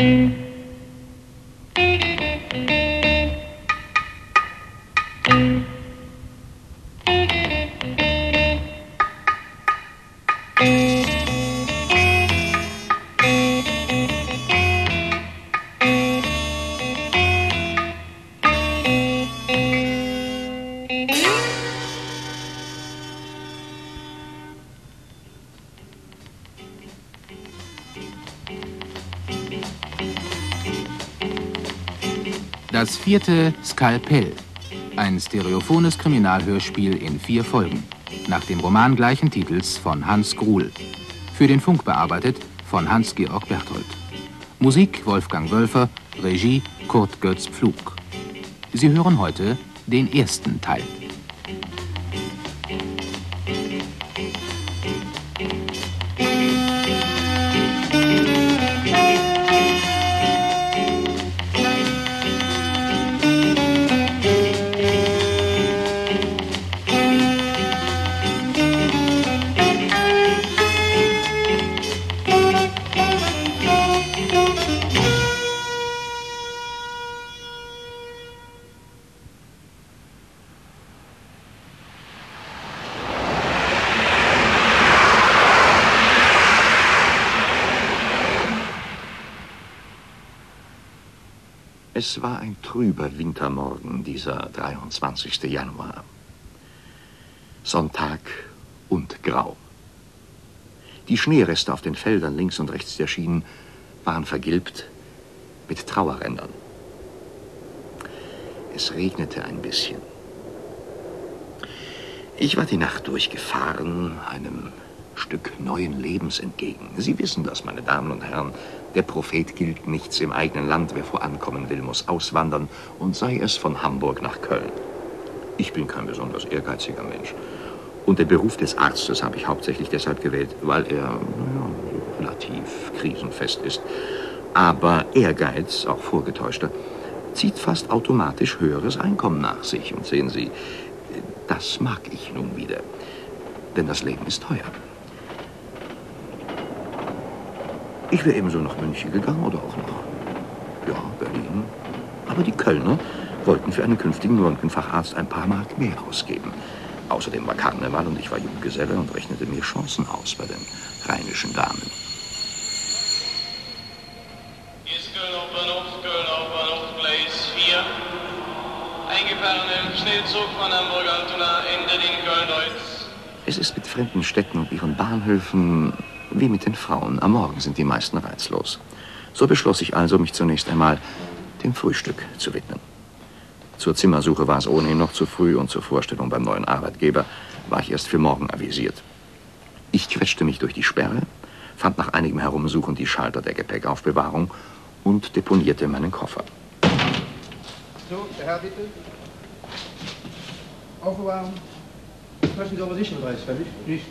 Das vierte Skalpell, ein stereophones Kriminalhörspiel in 4 Folgen, nach dem Roman gleichen Titels von Hans Gruhl. Für den Funk bearbeitet von Hans-Georg Berthold. Musik Wolfgang Wölfer, Regie Kurt Götz Pflug. Sie hören heute den ersten Teil. Es war ein trüber Wintermorgen, dieser 23. Januar. Sonntag und grau. Die Schneereste auf den Feldern links und rechts der Schienen waren vergilbt mit Trauerrändern. Es regnete ein bisschen. Ich war die Nacht durchgefahren, einem Stück neuen Lebens entgegen. Sie wissen das, meine Damen und Herren. Der Prophet gilt nichts im eigenen Land. Wer vorankommen will, muss auswandern, und sei es von Hamburg nach Köln. Ich bin kein besonders ehrgeiziger Mensch. Und den Beruf des Arztes habe ich hauptsächlich deshalb gewählt, weil er relativ krisenfest ist. Aber Ehrgeiz, auch vorgetäuschter, zieht fast automatisch höheres Einkommen nach sich. Und sehen Sie, das mag ich nun wieder. Denn das Leben ist teuer. Ich wäre ebenso nach München gegangen oder auch nach, Berlin. Aber die Kölner wollten für einen künftigen Röntgenfacharzt ein paar Mark mehr ausgeben. Außerdem war Karneval und ich war Junggeselle und rechnete mir Chancen aus bei den rheinischen Damen. Hier ist Köln Hauptbahnhof, Gleis 4. Eingefahren im Schnellzug von Hamburg Altona, Ende in Köln-Deutz. Es ist mit fremden Städten und ihren Bahnhöfen wie mit den Frauen. Am Morgen sind die meisten reizlos. So beschloss ich also, mich zunächst einmal dem Frühstück zu widmen. Zur Zimmersuche war es ohnehin noch zu früh und zur Vorstellung beim neuen Arbeitgeber war ich erst für morgen avisiert. Ich quetschte mich durch die Sperre, fand nach einigem Herumsuchen die Schalter der Gepäckaufbewahrung und deponierte meinen Koffer. So, der Herr bitte. Aufbewahren. Passen Sie aber nicht mehr fertig? Nicht.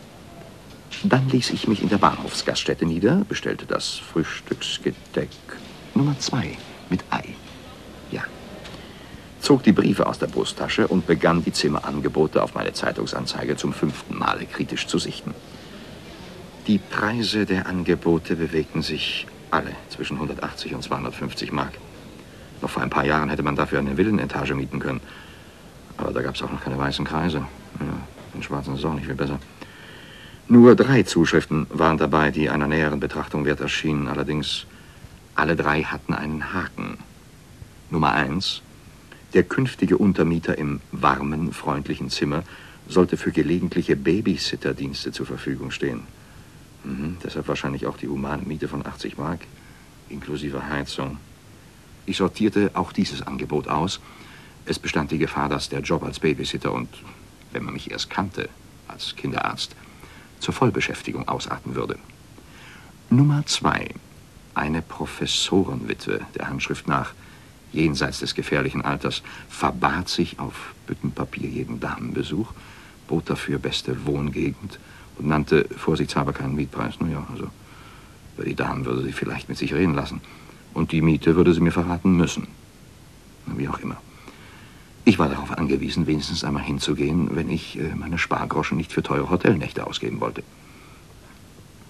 Dann ließ ich mich in der Bahnhofsgaststätte nieder, bestellte das Frühstücksgedeck Nummer 2 mit Ei. Ja. Zog die Briefe aus der Brusttasche und begann die Zimmerangebote auf meine Zeitungsanzeige zum 5. Male kritisch zu sichten. Die Preise der Angebote bewegten sich alle zwischen 180 und 250 Mark. Noch vor ein paar Jahren hätte man dafür eine Villenetage mieten können. Aber da gab es auch noch keine weißen Kreise. Ja, den schwarzen ist auch nicht viel besser. Nur 3 Zuschriften waren dabei, die einer näheren Betrachtung wert erschienen. Allerdings, alle 3 hatten einen Haken. Nummer 1. Der künftige Untermieter im warmen, freundlichen Zimmer sollte für gelegentliche Babysitterdienste zur Verfügung stehen. Deshalb wahrscheinlich auch die humane Miete von 80 Mark, inklusive Heizung. Ich sortierte auch dieses Angebot aus. Es bestand die Gefahr, dass der Job als Babysitter und, wenn man mich erst kannte, als Kinderarzt, zur Vollbeschäftigung ausarten würde. Nummer 2. Eine Professorenwitwe, der Handschrift nach, jenseits des gefährlichen Alters, verbat sich auf Büttenpapier jeden Damenbesuch, bot dafür beste Wohngegend und nannte vorsichtshalber keinen Mietpreis. Also über die Damen würde sie vielleicht mit sich reden lassen. Und die Miete würde sie mir verraten müssen. Wie auch immer. Ich war darauf angewiesen, wenigstens einmal hinzugehen, wenn ich meine Spargroschen nicht für teure Hotelnächte ausgeben wollte.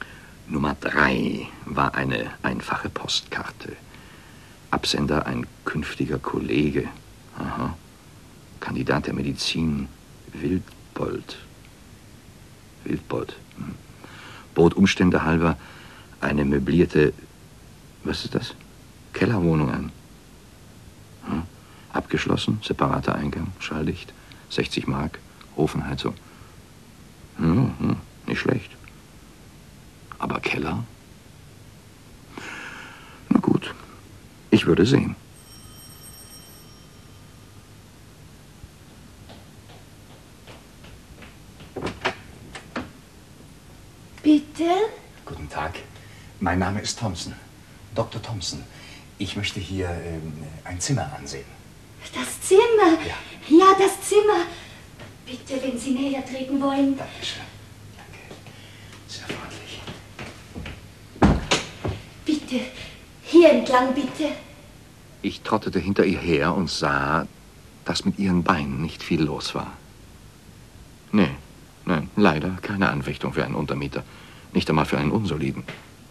Nummer 3 war eine einfache Postkarte. Absender ein künftiger Kollege. Aha. Kandidat der Medizin. Wildbold. Wildbold. Bot Umstände halber eine möblierte, was ist das? Kellerwohnung an. Hm. Abgeschlossen, separater Eingang, Schalldicht, 60 Mark, Ofenheizung. Nicht schlecht. Aber Keller? Na gut, ich würde sehen. Bitte? Guten Tag. Mein Name ist Thompson. Dr. Thompson. Ich möchte hier ein Zimmer ansehen. Das Zimmer? Ja. Ja, das Zimmer. Bitte, wenn Sie näher treten wollen. Dankeschön. Danke. Sehr freundlich. Bitte, hier entlang, bitte. Ich trottete hinter ihr her und sah, dass mit ihren Beinen nicht viel los war. Nein, leider keine Anfechtung für einen Untermieter. Nicht einmal für einen Unsoliden.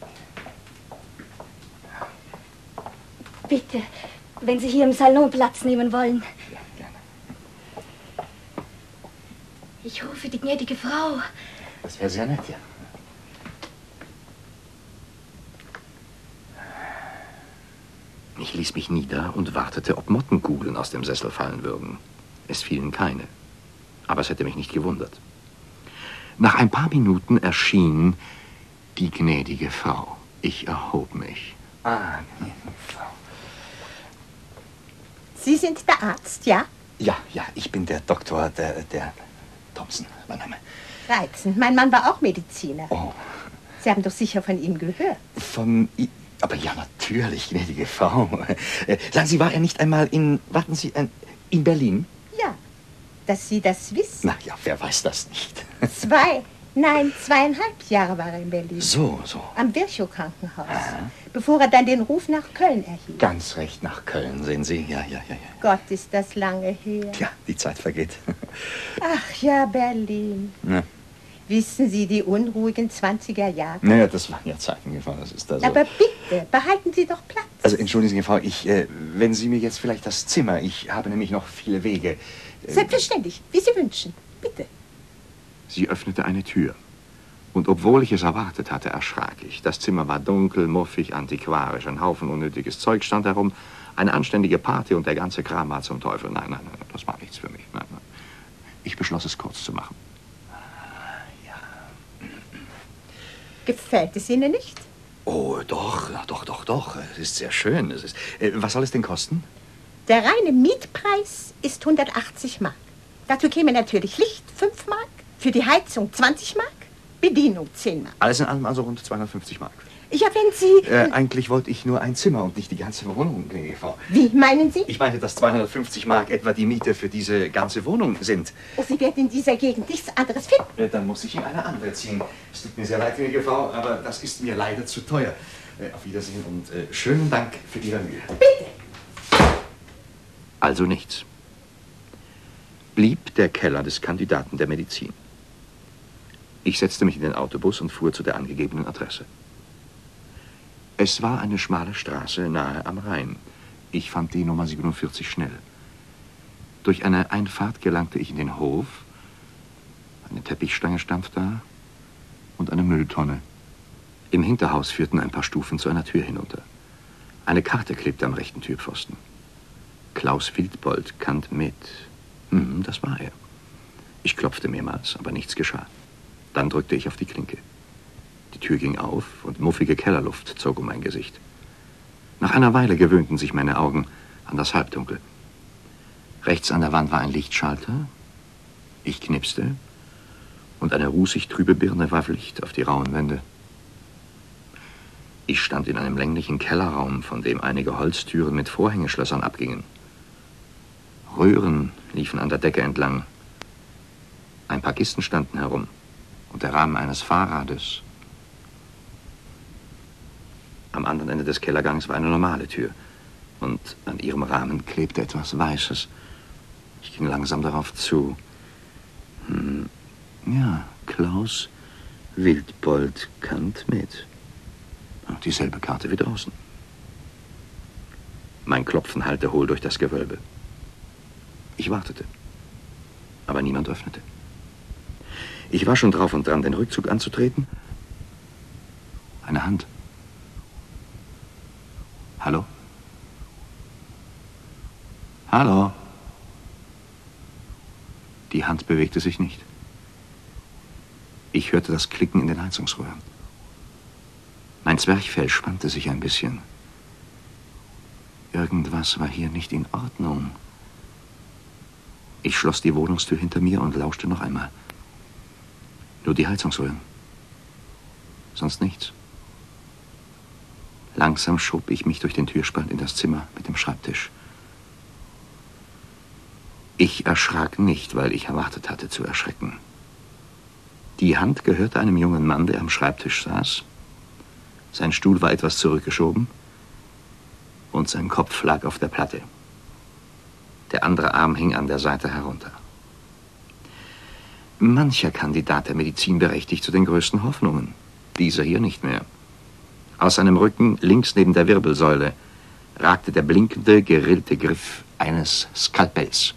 Bitte, wenn Sie hier im Salon Platz nehmen wollen. Ja, gerne. Ich rufe die gnädige Frau. Das wäre sehr nett, ja. Ich ließ mich nieder und wartete, ob Mottenkugeln aus dem Sessel fallen würden. Es fielen keine. Aber es hätte mich nicht gewundert. Nach ein paar Minuten erschien die gnädige Frau. Ich erhob mich. Ah, gnädige Frau. Sie sind der Arzt, ja? Ja, ich bin der Doktor, der Thompson, mein Name. Reizend. Mein Mann war auch Mediziner. Oh. Sie haben doch sicher von ihm gehört. Aber ja, natürlich, gnädige Frau. Sagen Sie, war er nicht einmal in Berlin? Ja, dass Sie das wissen. Na ja, wer weiß das nicht? 2,5 Jahre war er in Berlin. So. Am Virchow-Krankenhaus. Bevor er dann den Ruf nach Köln erhielt. Ganz recht, nach Köln, sehen Sie. Ja. Gott, ist das lange her. Ja, die Zeit vergeht. Ach ja, Berlin. Ja. Wissen Sie, die unruhigen 20er Jahre. Naja, das waren ja Zeiten, Frau, das ist da so. Aber bitte, behalten Sie doch Platz. Also, entschuldigen Sie, Frau, wenn Sie mir jetzt vielleicht das Zimmer, ich habe nämlich noch viele Wege. Selbstverständlich, wie Sie wünschen. Bitte. Sie öffnete eine Tür. Und obwohl ich es erwartet hatte, erschrak ich. Das Zimmer war dunkel, muffig, antiquarisch. Ein Haufen unnötiges Zeug stand herum. Eine anständige Party und der ganze Kram war zum Teufel. Nein, das war nichts für mich. Nein. Ich beschloss, es kurz zu machen. Gefällt es Ihnen nicht? Oh, doch. Es ist sehr schön. Was soll es denn kosten? Der reine Mietpreis ist 180 Mark. Dazu käme natürlich Licht 5 Mark, für die Heizung 20 Mark, Bedienung 10 Mark. Alles in allem also rund 250 Mark. Ja, wenn Sie... Eigentlich wollte ich nur ein Zimmer und nicht die ganze Wohnung, gnädige Frau. Wie meinen Sie? Ich meinte, dass 250 Mark etwa die Miete für diese ganze Wohnung sind. Oh, Sie werden in dieser Gegend nichts anderes finden. Dann muss ich ihm eine andere ziehen. Es tut mir sehr leid, gnädige Frau, aber das ist mir leider zu teuer. Auf Wiedersehen und schönen Dank für Ihre Mühe. Bitte. Also nichts. Blieb der Keller des Kandidaten der Medizin. Ich setzte mich in den Autobus und fuhr zu der angegebenen Adresse. Es war eine schmale Straße nahe am Rhein. Ich fand die Nummer 47 schnell. Durch eine Einfahrt gelangte ich in den Hof. Eine Teppichstange stand da und eine Mülltonne. Im Hinterhaus führten ein paar Stufen zu einer Tür hinunter. Eine Karte klebte am rechten Türpfosten. Klaus Wildbold kannt mit. Das war er. Ich klopfte mehrmals, aber nichts geschah. Dann drückte ich auf die Klinke. Die Tür ging auf und muffige Kellerluft zog um mein Gesicht. Nach einer Weile gewöhnten sich meine Augen an das Halbdunkel. Rechts an der Wand war ein Lichtschalter. Ich knipste und eine rußig trübe Birne warf Licht auf die rauen Wände. Ich stand in einem länglichen Kellerraum, von dem einige Holztüren mit Vorhängeschlössern abgingen. Röhren liefen an der Decke entlang. Ein paar Kisten standen herum und der Rahmen eines Fahrrades. Am anderen Ende des Kellergangs war eine normale Tür und an ihrem Rahmen klebte etwas Weißes. Ich ging langsam darauf zu. Ja, Klaus Wildbold kannt mit. Dieselbe Karte wie draußen. Mein Klopfen hallte hohl durch das Gewölbe. Ich wartete, aber niemand öffnete. Ich war schon drauf und dran, den Rückzug anzutreten. Eine Hand. Hallo? Hallo? Die Hand bewegte sich nicht. Ich hörte das Klicken in den Heizungsröhren. Mein Zwerchfell spannte sich ein bisschen. Irgendwas war hier nicht in Ordnung. Ich schloss die Wohnungstür hinter mir und lauschte noch einmal. Nur die Heizungsröhren. Sonst nichts. Langsam schob ich mich durch den Türspalt in das Zimmer mit dem Schreibtisch. Ich erschrak nicht, weil ich erwartet hatte zu erschrecken. Die Hand gehörte einem jungen Mann, der am Schreibtisch saß. Sein Stuhl war etwas zurückgeschoben und sein Kopf lag auf der Platte. Der andere Arm hing an der Seite herunter. Mancher Kandidat der Medizin berechtigt zu den größten Hoffnungen. Dieser hier nicht mehr. Aus seinem Rücken, links neben der Wirbelsäule, ragte der blinkende, gerillte Griff eines Skalpells.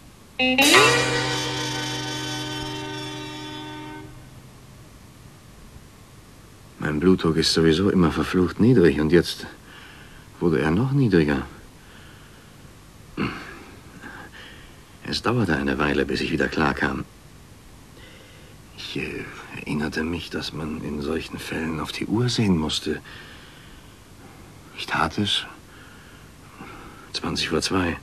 Mein Blutdruck ist sowieso immer verflucht niedrig und jetzt wurde er noch niedriger. Es dauerte eine Weile, bis ich wieder klarkam. Ich erinnerte mich, dass man in solchen Fällen auf die Uhr sehen musste. Ich tat es. 2:20.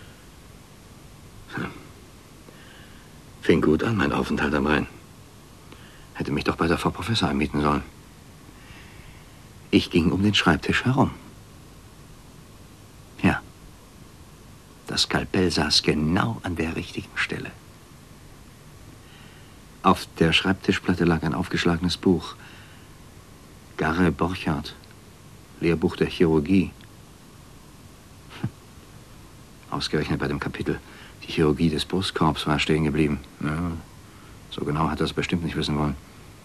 Fing gut an, mein Aufenthalt am Rhein. Hätte mich doch bei der Frau Professor einmieten sollen. Ich ging um den Schreibtisch herum. Ja, das Skalpell saß genau an der richtigen Stelle. Auf der Schreibtischplatte lag ein aufgeschlagenes Buch. Garre Borchardt, Lehrbuch der Chirurgie. Ausgerechnet bei dem Kapitel die Chirurgie des Brustkorbs war stehen geblieben. Ja, so genau hat er es bestimmt nicht wissen wollen.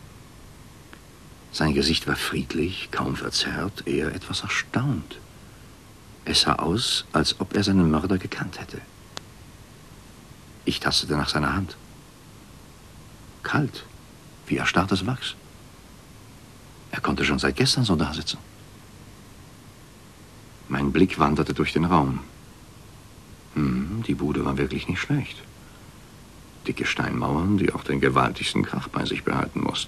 Sein Gesicht war friedlich, kaum verzerrt, eher etwas erstaunt. Es sah aus, als ob er seinen Mörder gekannt hätte. Ich tastete nach seiner Hand. Kalt, wie erstarrtes Wachs. Er konnte schon seit gestern so dasitzen. Mein Blick wanderte durch den Raum. Die Bude war wirklich nicht schlecht. Dicke Steinmauern, die auch den gewaltigsten Krach bei sich behalten mussten.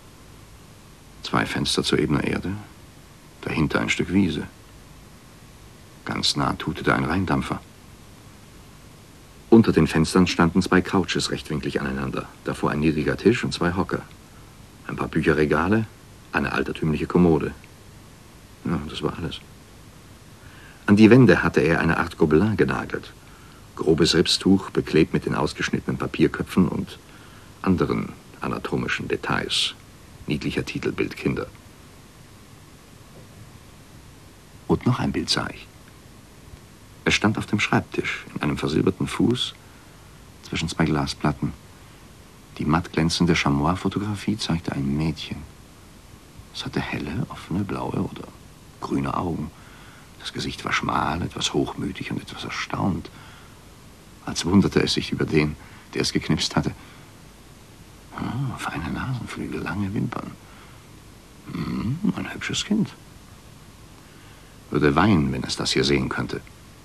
2 Fenster zur ebenen Erde, dahinter ein Stück Wiese. Ganz nah tutete ein Rheindampfer. Unter den Fenstern standen 2 Couches rechtwinklig aneinander. Davor ein niedriger Tisch und 2 Hocker. Ein paar Bücherregale, eine altertümliche Kommode. Ja, das war alles. An die Wände hatte er eine Art Gobelin genagelt. Grobes Ripstuch, beklebt mit den ausgeschnittenen Papierköpfen und anderen anatomischen Details. Niedlicher Titelbild Kinder. Und noch ein Bild sah ich. Es stand auf dem Schreibtisch, in einem versilberten Fuß, zwischen 2 Glasplatten. Die matt glänzende Chamois-Fotografie zeigte ein Mädchen. Es hatte helle, offene, blaue oder grüne Augen. Das Gesicht war schmal, etwas hochmütig und etwas erstaunt. Als wunderte es sich über den, der es geknipst hatte. Feine Nasenflügel, lange Wimpern. Ein hübsches Kind. Würde weinen, wenn es das hier sehen könnte.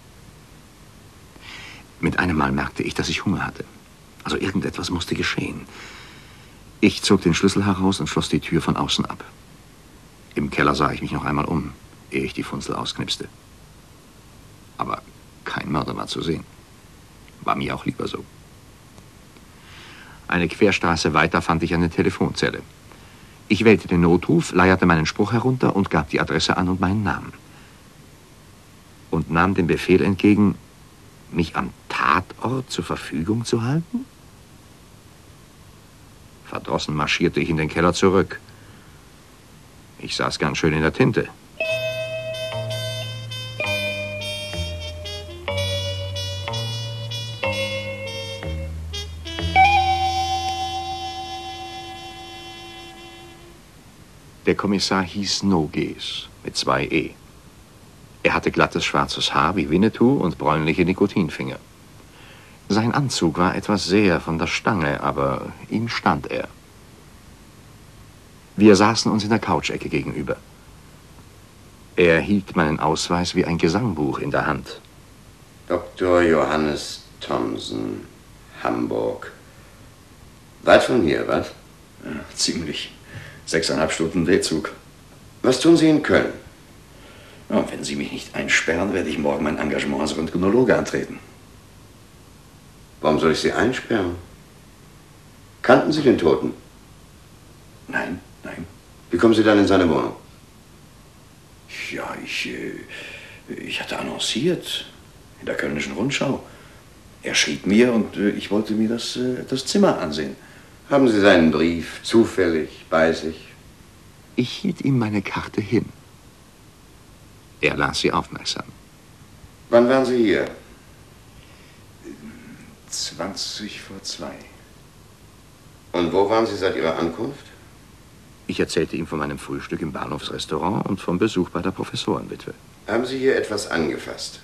Mit einem Mal merkte ich, dass ich Hunger hatte. Also irgendetwas musste geschehen. Ich zog den Schlüssel heraus und schloss die Tür von außen ab. Im Keller sah ich mich noch einmal um, ehe ich die Funzel ausknipste. Aber kein Mörder war zu sehen. War mir auch lieber so. Eine Querstraße weiter fand ich eine Telefonzelle. Ich wählte den Notruf, leierte meinen Spruch herunter und gab die Adresse an und meinen Namen. Und nahm den Befehl entgegen, mich am Tatort zur Verfügung zu halten? Verdrossen marschierte ich in den Keller zurück. Ich saß ganz schön in der Tinte. Der Kommissar hieß Nogues. mit 2 E. Er hatte glattes schwarzes Haar wie Winnetou und bräunliche Nikotinfinger. Sein Anzug war etwas sehr von der Stange, aber ihm stand er. Wir saßen uns in der Couchecke gegenüber. Er hielt meinen Ausweis wie ein Gesangbuch in der Hand. Dr. Johannes Thomsen, Hamburg. Weit von hier, was? Ja, ziemlich. 6,5 Stunden D-Zug. Was tun Sie in Köln? Ja, und wenn Sie mich nicht einsperren, werde ich morgen mein Engagement als Röntgenologe antreten. Warum soll ich Sie einsperren? Kannten Sie den Toten? Nein, nein. Wie kommen Sie dann in seine Wohnung? Ja, ich hatte annonciert in der Kölnischen Rundschau. Er schrieb mir und ich wollte mir das Zimmer ansehen. Haben Sie seinen Brief zufällig bei sich? Ich hielt ihm meine Karte hin. Er las sie aufmerksam. Wann waren Sie hier? 2:20. Und wo waren Sie seit Ihrer Ankunft? Ich erzählte ihm von meinem Frühstück im Bahnhofsrestaurant und vom Besuch bei der Professorenwitwe. Haben Sie hier etwas angefasst?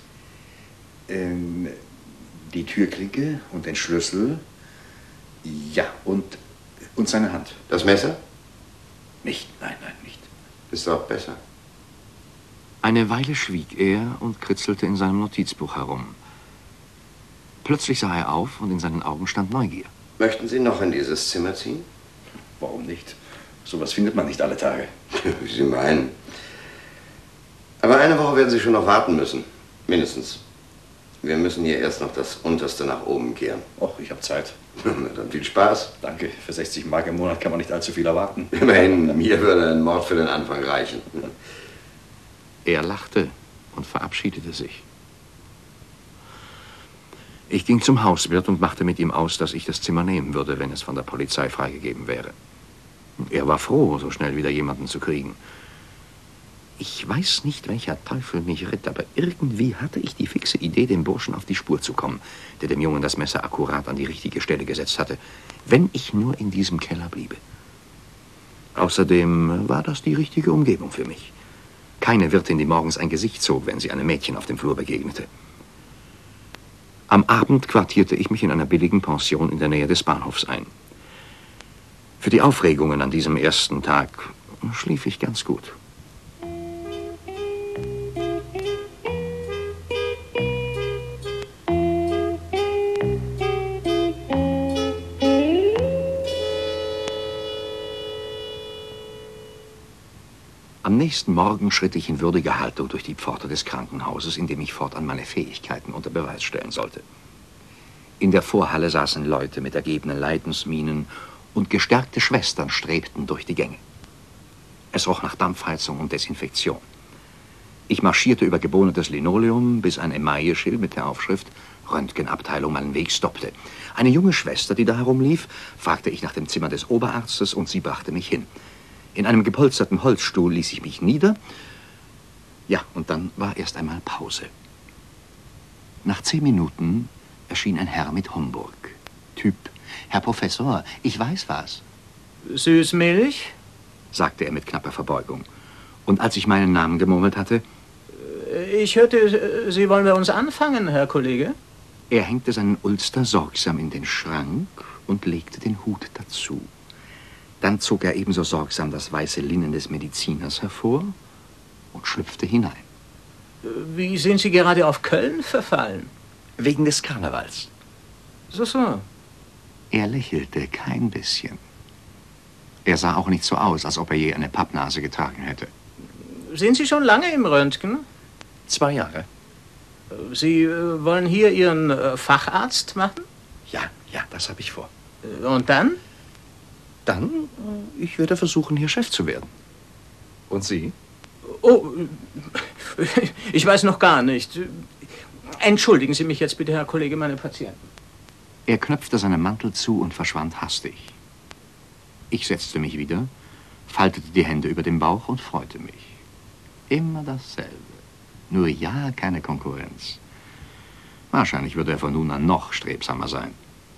Die Türklinke und den Schlüssel. Ja, und seine Hand. Das Messer? Nicht, nein, nicht. Ist auch besser. Eine Weile schwieg er und kritzelte in seinem Notizbuch herum. Plötzlich sah er auf und in seinen Augen stand Neugier. Möchten Sie noch in dieses Zimmer ziehen? Warum nicht? Sowas findet man nicht alle Tage. Wie Sie meinen. Aber eine Woche werden Sie schon noch warten müssen. Mindestens. Wir müssen hier erst noch das Unterste nach oben kehren. Och, ich habe Zeit. Na, dann viel Spaß. Danke. Für 60 Mark im Monat kann man nicht allzu viel erwarten. Immerhin, mir würde ein Mord für den Anfang reichen. Er lachte und verabschiedete sich. Ich ging zum Hauswirt und machte mit ihm aus, dass ich das Zimmer nehmen würde, wenn es von der Polizei freigegeben wäre. Er war froh, so schnell wieder jemanden zu kriegen. Ich weiß nicht, welcher Teufel mich ritt, aber irgendwie hatte ich die fixe Idee, dem Burschen auf die Spur zu kommen, der dem Jungen das Messer akkurat an die richtige Stelle gesetzt hatte, wenn ich nur in diesem Keller bliebe. Außerdem war das die richtige Umgebung für mich. Keine Wirtin, die morgens ein Gesicht zog, wenn sie einem Mädchen auf dem Flur begegnete. Am Abend quartierte ich mich in einer billigen Pension in der Nähe des Bahnhofs ein. Für die Aufregungen an diesem ersten Tag schlief ich ganz gut. Am nächsten Morgen schritt ich in würdiger Haltung durch die Pforte des Krankenhauses, in dem ich fortan meine Fähigkeiten unter Beweis stellen sollte. In der Vorhalle saßen Leute mit ergebenen Leidensmienen und gestärkte Schwestern strebten durch die Gänge. Es roch nach Dampfheizung und Desinfektion. Ich marschierte über gebohnetes Linoleum, bis ein Emailleschild mit der Aufschrift Röntgenabteilung meinen Weg stoppte. Eine junge Schwester, die da herumlief, fragte ich nach dem Zimmer des Oberarztes und sie brachte mich hin. In einem gepolsterten Holzstuhl ließ ich mich nieder. Ja, und dann war erst einmal Pause. Nach 10 Minuten erschien ein Herr mit Homburg. Typ: Herr Professor, ich weiß was. Süßmilch? Sagte er mit knapper Verbeugung. Und als ich meinen Namen gemurmelt hatte: Ich hörte, Sie wollen bei uns anfangen, Herr Kollege. Er hängte seinen Ulster sorgsam in den Schrank und legte den Hut dazu. Dann zog er ebenso sorgsam das weiße Linnen des Mediziners hervor und schlüpfte hinein. Wie sind Sie gerade auf Köln verfallen? Wegen des Karnevals. So. Er lächelte kein bisschen. Er sah auch nicht so aus, als ob er je eine Pappnase getragen hätte. Sind Sie schon lange im Röntgen? 2 Jahre. Sie wollen hier Ihren Facharzt machen? Ja, das habe ich vor. Und dann? Dann, ich werde versuchen, hier Chef zu werden. Und Sie? Oh, ich weiß noch gar nicht. Entschuldigen Sie mich jetzt bitte, Herr Kollege, meine Patienten. Er knöpfte seinen Mantel zu und verschwand hastig. Ich setzte mich wieder, faltete die Hände über dem Bauch und freute mich. Immer dasselbe. Nur ja, keine Konkurrenz. Wahrscheinlich würde er von nun an noch strebsamer sein.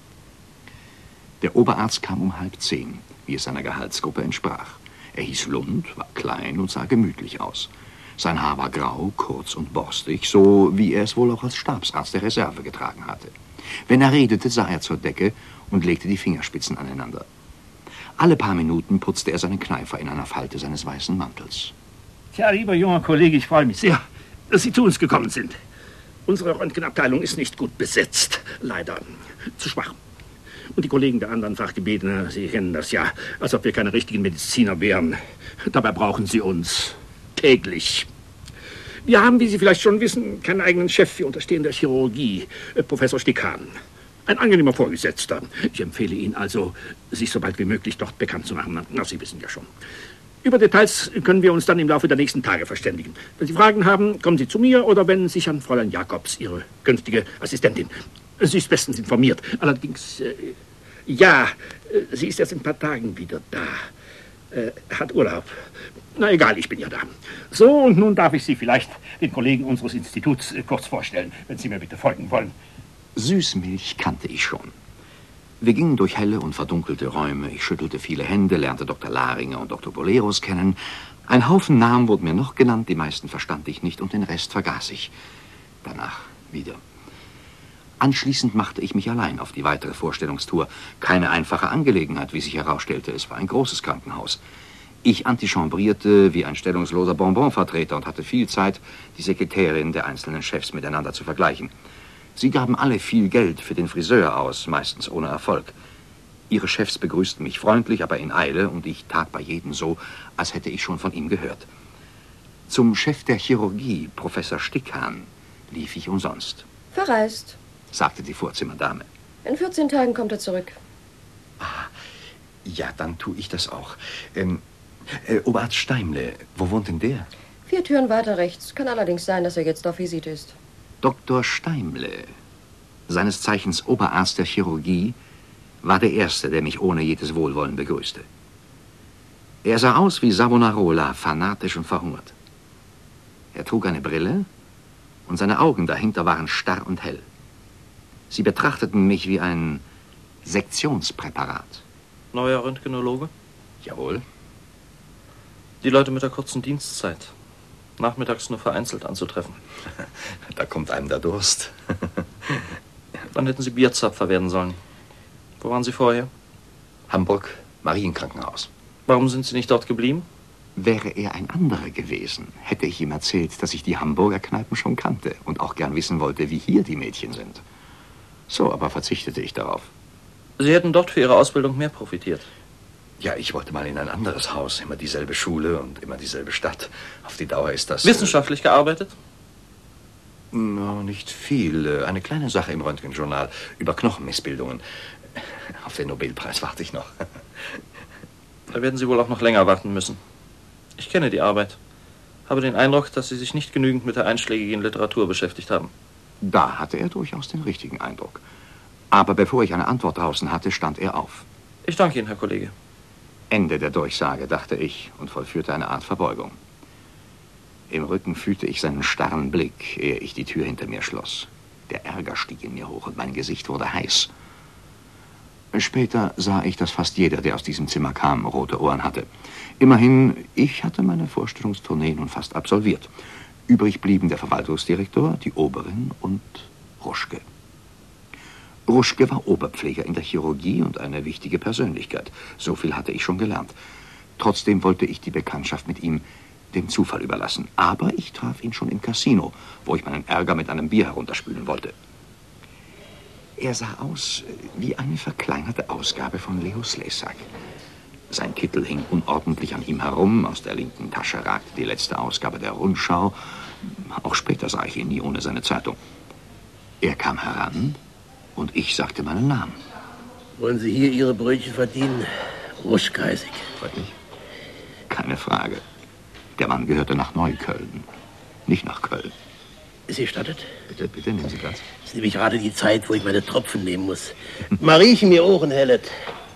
Der Oberarzt kam um 9:30, wie es seiner Gehaltsgruppe entsprach. Er hieß Lund, war klein und sah gemütlich aus. Sein Haar war grau, kurz und borstig, so wie er es wohl auch als Stabsarzt der Reserve getragen hatte. Wenn er redete, sah er zur Decke und legte die Fingerspitzen aneinander. Alle paar Minuten putzte er seinen Kneifer in einer Falte seines weißen Mantels. Tja, lieber junger Kollege, ich freue mich sehr, dass Sie zu uns gekommen sind. Unsere Röntgenabteilung ist nicht gut besetzt, leider zu schwach. Und die Kollegen der anderen Fachgebiete, Sie kennen das ja, als ob wir keine richtigen Mediziner wären. Dabei brauchen Sie uns täglich. Wir haben, wie Sie vielleicht schon wissen, keinen eigenen Chef. Wir unterstehen der Chirurgie, Professor Stickhahn. Ein angenehmer Vorgesetzter. Ich empfehle Ihnen also, sich so bald wie möglich dort bekannt zu machen. Na, Sie wissen ja schon. Über Details können wir uns dann im Laufe der nächsten Tage verständigen. Wenn Sie Fragen haben, kommen Sie zu mir oder wenden Sie sich an Fräulein Jacobs, Ihre künftige Assistentin. Sie ist bestens informiert. Allerdings, sie ist erst in ein paar Tagen wieder da. Hat Urlaub. Na egal, ich bin ja da. So, und nun darf ich Sie vielleicht den Kollegen unseres Instituts kurz vorstellen, wenn Sie mir bitte folgen wollen. Süßmilch kannte ich schon. Wir gingen durch helle und verdunkelte Räume. Ich schüttelte viele Hände, lernte Dr. Laringer und Dr. Boleros kennen. Ein Haufen Namen wurden mir noch genannt, die meisten verstand ich nicht und den Rest vergaß ich. Danach wieder. Anschließend machte ich mich allein auf die weitere Vorstellungstour. Keine einfache Angelegenheit, wie sich herausstellte. Es war ein großes Krankenhaus. Ich antichambrierte wie ein stellungsloser Bonbonvertreter und hatte viel Zeit, die Sekretärin der einzelnen Chefs miteinander zu vergleichen. Sie gaben alle viel Geld für den Friseur aus, meistens ohne Erfolg. Ihre Chefs begrüßten mich freundlich, aber in Eile, und ich tat bei jedem so, als hätte ich schon von ihm gehört. Zum Chef der Chirurgie, Professor Stickhahn, lief ich umsonst. Verreist, sagte die Vorzimmerdame. In 14 Tagen kommt er zurück. Ah, ja, dann tue ich das auch. Oberarzt Steimle, wo wohnt denn der? 4 Türen weiter rechts. Kann allerdings sein, dass er jetzt auf Visite ist. Dr. Steimle, seines Zeichens Oberarzt der Chirurgie, war der Erste, der mich ohne jedes Wohlwollen begrüßte. Er sah aus wie Savonarola, fanatisch und verhungert. Er trug eine Brille und seine Augen dahinter waren starr und hell. Sie betrachteten mich wie ein Sektionspräparat. Neuer Röntgenologe? Jawohl. Die Leute mit der kurzen Dienstzeit. Nachmittags nur vereinzelt anzutreffen. Da kommt einem der Durst. Dann hätten Sie Bierzapfer werden sollen. Wo waren Sie vorher? Hamburg, Marienkrankenhaus. Warum sind Sie nicht dort geblieben? Wäre er ein anderer gewesen, hätte ich ihm erzählt, dass ich die Hamburger Kneipen schon kannte und auch gern wissen wollte, wie hier die Mädchen sind. So, aber verzichtete ich darauf. Sie hätten dort für Ihre Ausbildung mehr profitiert. Ja, ich wollte mal in ein anderes Haus. Immer dieselbe Schule und immer dieselbe Stadt. Auf die Dauer ist das... Wissenschaftlich gearbeitet? No, nicht viel. Eine kleine Sache im Röntgenjournal über Knochenmissbildungen. Auf den Nobelpreis warte ich noch. Da werden Sie wohl auch noch länger warten müssen. Ich kenne die Arbeit. Habe den Eindruck, dass Sie sich nicht genügend mit der einschlägigen Literatur beschäftigt haben. Da hatte er durchaus den richtigen Eindruck. Aber bevor ich eine Antwort draußen hatte, stand er auf. Ich danke Ihnen, Herr Kollege. Ende der Durchsage, dachte ich und vollführte eine Art Verbeugung. Im Rücken fühlte ich seinen starren Blick, ehe ich die Tür hinter mir schloss. Der Ärger stieg in mir hoch und mein Gesicht wurde heiß. Später sah ich, dass fast jeder, der aus diesem Zimmer kam, rote Ohren hatte. Immerhin, ich hatte meine Vorstellungstournee nun fast absolviert. Übrig blieben der Verwaltungsdirektor, die Oberin und Ruschke. Ruschke war Oberpfleger in der Chirurgie und eine wichtige Persönlichkeit. So viel hatte ich schon gelernt. Trotzdem wollte ich die Bekanntschaft mit ihm dem Zufall überlassen. Aber ich traf ihn schon im Casino, wo ich meinen Ärger mit einem Bier herunterspülen wollte. Er sah aus wie eine verkleinerte Ausgabe von Leo Slezak. Sein Kittel hing unordentlich an ihm herum. Aus der linken Tasche ragte die letzte Ausgabe der Rundschau. Auch später sah ich ihn nie ohne seine Zeitung. Er kam heran und ich sagte meinen Namen. Wollen Sie hier Ihre Brötchen verdienen? Ruschke heiße ich. Freut mich. Keine Frage. Der Mann gehörte nach Neukölln, nicht nach Köln. Ist gestattet? Bitte, bitte, nehmen Sie Platz. Das ist nämlich gerade die Zeit, wo ich meine Tropfen nehmen muss. Mariechen mir Ohren hellet.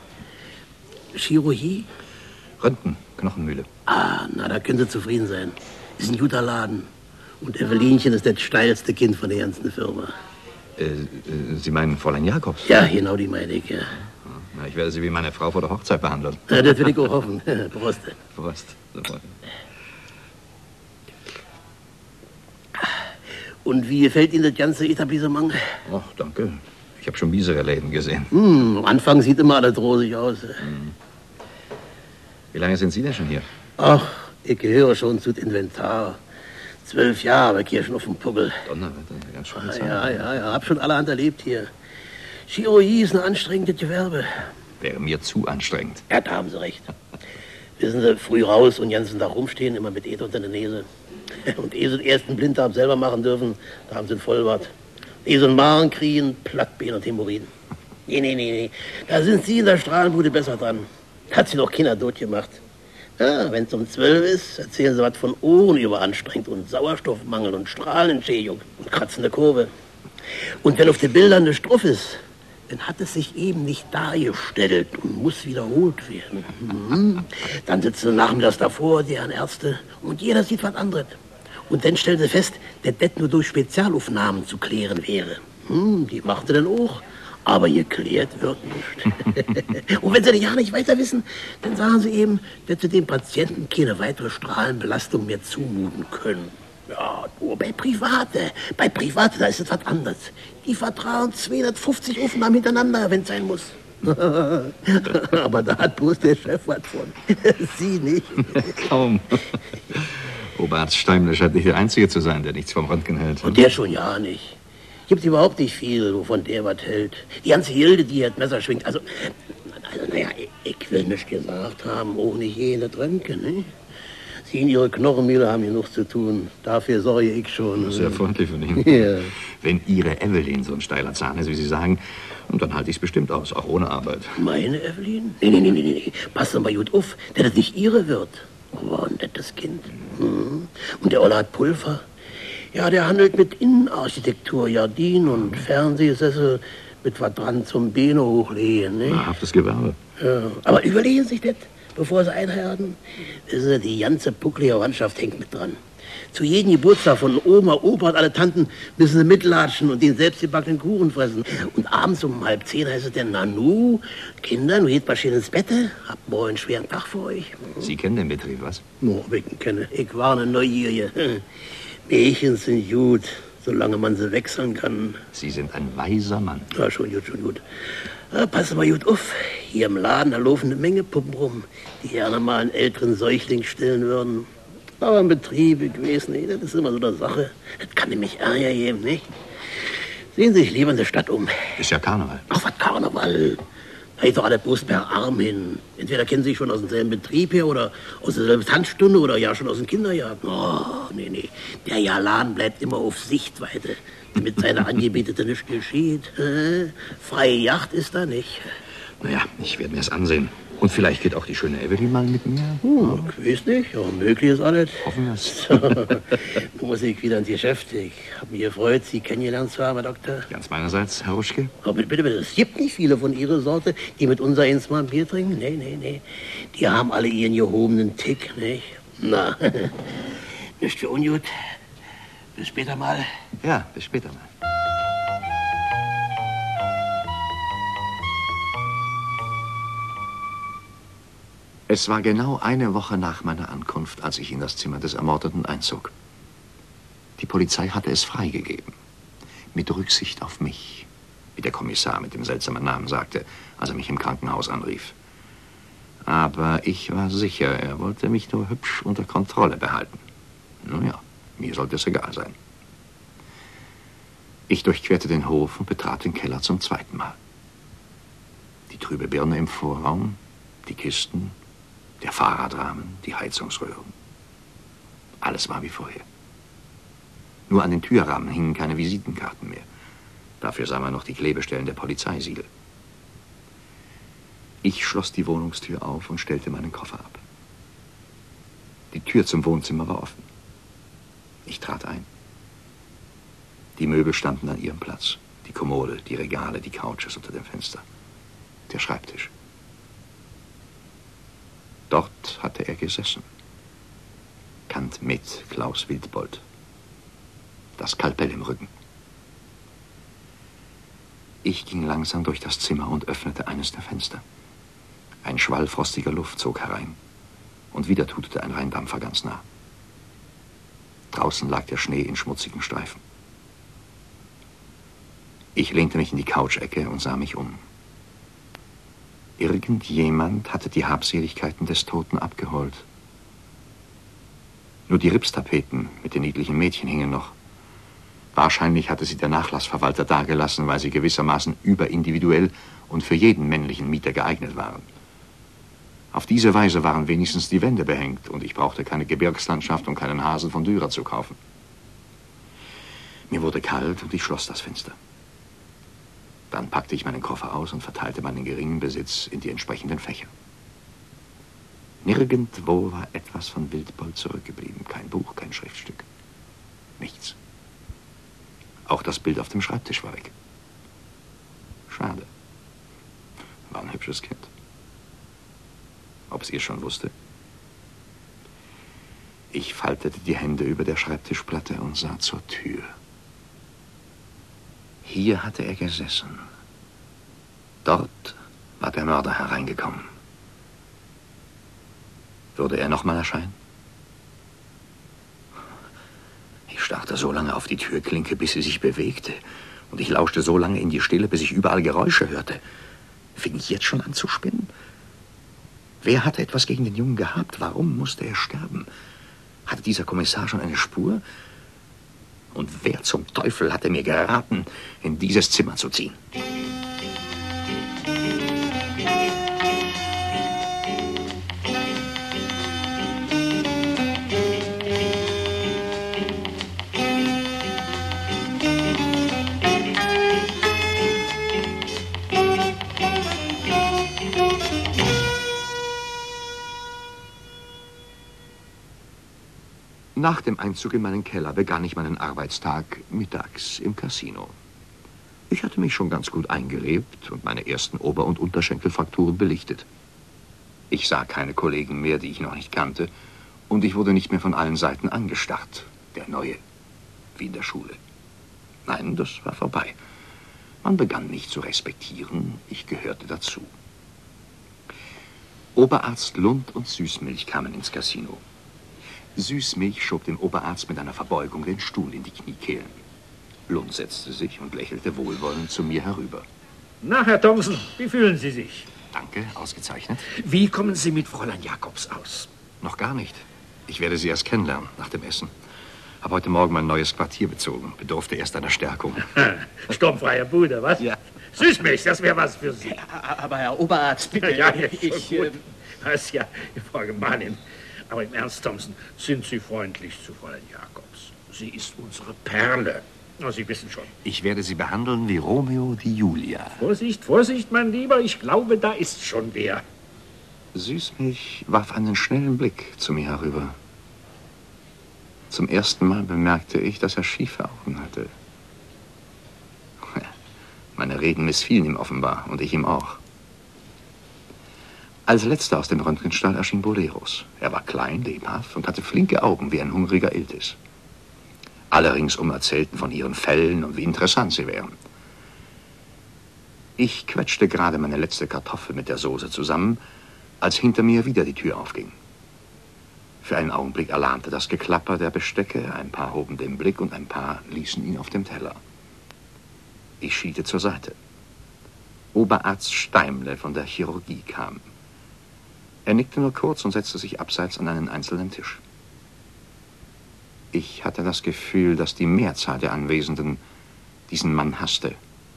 Chirurgie? Röntgen, Knochenmühle. Ah, na, da können Sie zufrieden sein. Ist ein guter Laden. Und Evelinchen ist das steilste Kind von der ganzen Firma. Sie meinen Fräulein Jacobs? Ja, genau die meine ich, ja. Na, ich werde Sie wie meine Frau vor der Hochzeit behandeln. Ja, das will ich auch hoffen. Prost. Prost. Und wie gefällt Ihnen das ganze Etablissement? Ach, danke. Ich habe schon miesere Läden gesehen. Am Anfang sieht immer alles rosig aus. Wie lange sind Sie denn schon hier? Ach, ich gehöre schon zu dem Inventar. 12 Jahre Kirschen auf dem Puckel. Donnerwetter, ganz schön Zeit. Ja, hab schon allerhand erlebt hier. Chirurgie ist ein anstrengendes Gewerbe. Wäre mir zu anstrengend. Ja, da haben Sie recht. Wissen Sie, früh raus und den ganzen Tag rumstehen, immer mit Eth unter der Nase. Und ehe Sie den ersten Blinddarm selber machen dürfen, da haben Sie einen Vollbart. Ehe Sie einen Magen kriegen, Plattbein und Hämorrhoiden. Nee. Da sind Sie in der Strahlenbude besser dran. Hat Sie noch Kinder tot gemacht. Ja, wenn es um 12 ist, erzählen Sie was von Ohrenüberanstrengung und Sauerstoffmangel und Strahlenentschädigung und kratzende Kurve. Und wenn auf den Bildern eine Struff ist, dann hat es sich eben nicht dargestellt und muss wiederholt werden. Dann sitzen Sie nachmittags davor, die Herren Ärzte, und jeder sieht was anderes. Und dann stellen Sie fest, dass das nur durch Spezialaufnahmen zu klären wäre. Die macht Sie dann auch, aber geklärt wird nicht. Und wenn Sie ja nicht weiter wissen, dann sagen Sie eben, dass Sie dem Patienten keine weitere Strahlenbelastung mehr zumuten können. Ja, nur bei Private. Bei Private, da ist es was anderes. Die vertragen 250 Aufnahmen hintereinander, wenn es sein muss. Aber da hat bloß der Chef was von. Sie nicht. Kaum. Oberarzt Steimler scheint nicht der Einzige zu sein, der nichts vom Röntgen hält. Und der schon ja nicht. Gibt überhaupt nicht viel, wovon der was hält. Die ganze Hilde, die das Messer schwingt. Also naja, ich will nicht gesagt haben, auch nicht jene Röntgen, ne? Sie und Ihre Knochenmühle haben genug zu tun. Dafür sorge ich schon. Sehr freundlich von Ihnen. Ja. Wenn Ihre Evelyn so ein steiler Zahn ist, wie Sie sagen, dann halte ich es bestimmt aus, auch ohne Arbeit. Meine Evelyn? Nee. Pass doch mal gut auf, dass das nicht Ihre wird. Oh, ein nettes Kind. Und der Olle hat Pulver. Ja, der handelt mit Innenarchitektur, Jardin und Fernsehsessel mit was dran zum Beine hochlegen. Ne? Wahrhaftes Gewerbe. Ja, aber überlegen Sie sich das, bevor Sie einheiraten. Wissen Sie, die ganze pucklige Verwandtschaft hängt mit dran. Zu jedem Geburtstag von Oma, Opa und alle Tanten müssen Sie mitlatschen und den selbstgebackenen Kuchen fressen. Und abends um 9:30 heißt es dann, Nanu, Kinder, nun geht mal schön ins Bett, habt morgen einen schweren Tag für euch. Sie kennen den Betrieb, was? Oh, ob ich ihn kenne. Ich war eine Neugierige. Mädchen sind gut, solange man sie wechseln kann. Sie sind ein weiser Mann. Ja, schon gut. Passen mal gut auf. Hier im Laden, da laufen eine Menge Puppen rum, die gerne mal einen älteren Säugling stillen würden. Aber im Betrieb, ich weiß nicht, das ist immer so eine Sache. Das kann nämlich Ärger geben, nicht? Sehen Sie sich lieber in der Stadt um. Ist ja Karneval. Ach, was Karneval? Da geht doch alle bloß per Arm hin. Entweder kennen Sie sich schon aus demselben Betrieb her oder aus derselben Tanzstunde oder ja schon aus dem Kindergarten. Oh, nee. Der Jalan bleibt immer auf Sichtweite, damit seiner Angebetete nichts geschieht. Freie Yacht ist da nicht. Naja, ich werde mir das ansehen. Und vielleicht geht auch die schöne Evelyn mal mit mir. Ich weiß nicht, ja, möglich ist alles. Hoffen wir es. Nun muss ich wieder ins Geschäft. Ich habe mich gefreut, Sie kennengelernt zu haben, Herr Doktor. Ganz meinerseits, Herr Ruschke. Aber bitte, es gibt nicht viele von Ihrer Sorte, die mit uns eins mal ein Bier trinken. Nee. Die haben alle ihren gehobenen Tick, nicht? Na, nicht für ungut. Bis später mal. Ja, bis später mal. Es war genau eine Woche nach meiner Ankunft, als ich in das Zimmer des Ermordeten einzog. Die Polizei hatte es freigegeben. Mit Rücksicht auf mich, wie der Kommissar mit dem seltsamen Namen sagte, als er mich im Krankenhaus anrief. Aber ich war sicher, er wollte mich nur hübsch unter Kontrolle behalten. Nun ja, mir sollte es egal sein. Ich durchquerte den Hof und betrat den Keller zum zweiten Mal. Die trübe Birne im Vorraum, die Kisten, der Fahrradrahmen, die Heizungsröhren. Alles war wie vorher. Nur an den Türrahmen hingen keine Visitenkarten mehr. Dafür sah man noch die Klebestellen der Polizeisiegel. Ich schloss die Wohnungstür auf und stellte meinen Koffer ab. Die Tür zum Wohnzimmer war offen. Ich trat ein. Die Möbel standen an ihrem Platz. Die Kommode, die Regale, die Couches unter dem Fenster. Der Schreibtisch. Dort hatte er gesessen. Kant mit Klaus Wildbold. Das Skalpell im Rücken. Ich ging langsam durch das Zimmer und öffnete eines der Fenster. Ein Schwall frostiger Luft zog herein. Und wieder tutete ein Rheindampfer ganz nah. Draußen lag der Schnee in schmutzigen Streifen. Ich lehnte mich in die Couchecke und sah mich um. Irgendjemand hatte die Habseligkeiten des Toten abgeholt. Nur die Ripstapeten mit den niedlichen Mädchen hingen noch. Wahrscheinlich hatte sie der Nachlassverwalter dagelassen, weil sie gewissermaßen überindividuell und für jeden männlichen Mieter geeignet waren. Auf diese Weise waren wenigstens die Wände behängt und ich brauchte keine Gebirgslandschaft und keinen Hasen von Dürer zu kaufen. Mir wurde kalt und ich schloss das Fenster. Dann packte ich meinen Koffer aus und verteilte meinen geringen Besitz in die entsprechenden Fächer. Nirgendwo war etwas von Wildbold zurückgeblieben. Kein Buch, kein Schriftstück. Nichts. Auch das Bild auf dem Schreibtisch war weg. Schade. War ein hübsches Kind. Ob es ihr schon wusste? Ich faltete die Hände über der Schreibtischplatte und sah zur Tür. Hier hatte er gesessen. Dort war der Mörder hereingekommen. Würde er nochmal erscheinen? Ich starrte so lange auf die Türklinke, bis sie sich bewegte. Und ich lauschte so lange in die Stille, bis ich überall Geräusche hörte. Fing ich jetzt schon an zu spinnen? Wer hatte etwas gegen den Jungen gehabt? Warum musste er sterben? Hatte dieser Kommissar schon eine Spur? Und wer zum Teufel hatte mir geraten, in dieses Zimmer zu ziehen? Nach dem Einzug in meinen Keller begann ich meinen Arbeitstag mittags im Casino. Ich hatte mich schon ganz gut eingelebt und meine ersten Ober- und Unterschenkelfrakturen belichtet. Ich sah keine Kollegen mehr, die ich noch nicht kannte, und ich wurde nicht mehr von allen Seiten angestarrt. Der Neue, wie in der Schule. Nein, das war vorbei. Man begann mich zu respektieren, ich gehörte dazu. Oberarzt Lund und Süßmilch kamen ins Casino. Süßmilch schob dem Oberarzt mit einer Verbeugung den Stuhl in die Kniekehlen. Lund setzte sich und lächelte wohlwollend zu mir herüber. Na, Herr Thomsen, wie fühlen Sie sich? Danke, ausgezeichnet. Wie kommen Sie mit Fräulein Jacobs aus? Noch gar nicht. Ich werde sie erst kennenlernen, nach dem Essen. Habe heute Morgen mein neues Quartier bezogen. Bedurfte erst einer Stärkung. Sturmfreier Bude, was? Ja. Süßmilch, das wäre was für Sie. Aber Herr Oberarzt, bitte. Ja, weiß ja, Frau Gemahlin. Aber im Ernst, Thomsen, sind Sie freundlich zu Fräulein Jacobs. Sie ist unsere Perle. Oh, Sie wissen schon. Ich werde Sie behandeln wie Romeo die Julia. Vorsicht, Vorsicht, mein Lieber. Ich glaube, da ist schon wer. Süßmilch warf einen schnellen Blick zu mir herüber. Zum ersten Mal bemerkte ich, dass er schiefe Augen hatte. Meine Reden missfielen ihm offenbar und ich ihm auch. Als letzter aus dem Röntgenstall erschien Boleros. Er war klein, lebhaft und hatte flinke Augen wie ein hungriger Iltis. Alle ringsum erzählten von ihren Fällen und wie interessant sie wären. Ich quetschte gerade meine letzte Kartoffel mit der Soße zusammen, als hinter mir wieder die Tür aufging. Für einen Augenblick erlahmte das Geklapper der Bestecke, ein paar hoben den Blick und ein paar ließen ihn auf dem Teller. Ich schielte zur Seite. Oberarzt Steimle von der Chirurgie kam. Er nickte nur kurz und setzte sich abseits an einen einzelnen Tisch. Ich hatte das Gefühl, dass die Mehrzahl der Anwesenden diesen Mann hasste.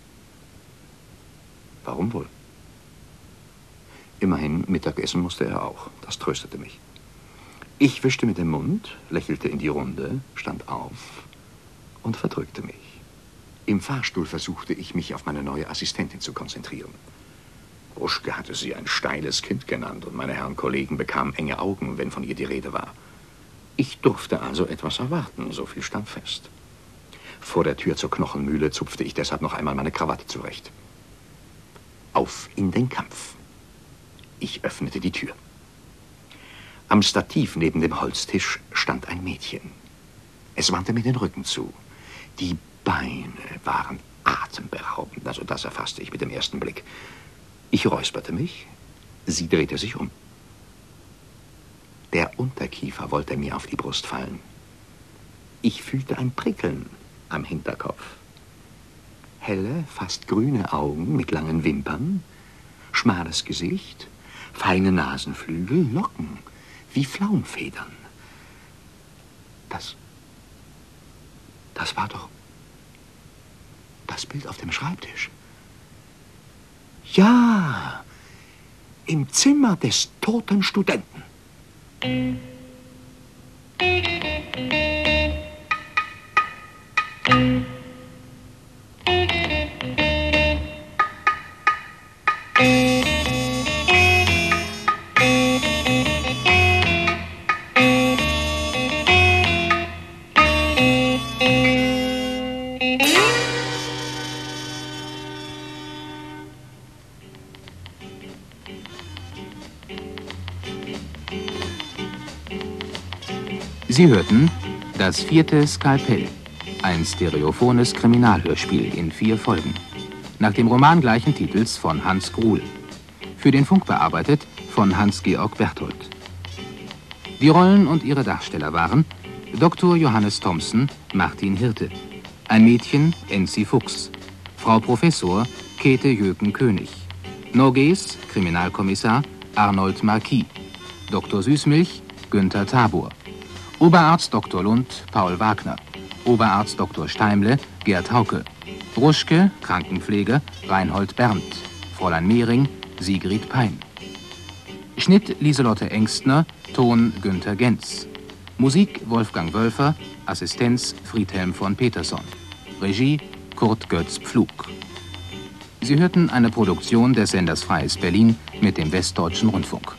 Warum wohl? Immerhin, Mittagessen musste er auch. Das tröstete mich. Ich wischte mit dem Mund, lächelte in die Runde, stand auf und verdrückte mich. Im Fahrstuhl versuchte ich, mich auf meine neue Assistentin zu konzentrieren. Ruschke hatte sie ein steiles Kind genannt und meine Herren Kollegen bekamen enge Augen, wenn von ihr die Rede war. Ich durfte also etwas erwarten, so viel stand fest. Vor der Tür zur Knochenmühle zupfte ich deshalb noch einmal meine Krawatte zurecht. Auf in den Kampf. Ich öffnete die Tür. Am Stativ neben dem Holztisch stand ein Mädchen. Es wandte mir den Rücken zu. Die Beine waren atemberaubend, also das erfasste ich mit dem ersten Blick. Ich räusperte mich, sie drehte sich um. Der Unterkiefer wollte mir auf die Brust fallen. Ich fühlte ein Prickeln am Hinterkopf. Helle, fast grüne Augen mit langen Wimpern, schmales Gesicht, feine Nasenflügel, Locken wie Flaumfedern. Das war doch das Bild auf dem Schreibtisch. Ja, im Zimmer des toten Studenten. Sie hörten das 4. Skalpell, ein stereophones Kriminalhörspiel in 4 Folgen, nach dem Roman gleichen Titels von Hans Gruhl, für den Funk bearbeitet von Hans-Georg Berthold. Die Rollen und ihre Darsteller waren Dr. Johannes Thomsen, Martin Hirte, ein Mädchen, Enzi Fuchs, Frau Professor, Käthe Jöken-König, Norges, Kriminalkommissar, Arnold Marquis, Dr. Süßmilch, Günther Tabor, Oberarzt Dr. Lund, Paul Wagner, Oberarzt Dr. Steimle, Gerd Hauke, Ruschke, Krankenpfleger, Reinhold Berndt, Fräulein Mehring, Sigrid Pein. Schnitt Lieselotte Engstner, Ton Günther Genz. Musik Wolfgang Wölfer, Assistenz Friedhelm von Peterson. Regie Kurt Götz Pflug. Sie hörten eine Produktion des Senders Freies Berlin mit dem Westdeutschen Rundfunk.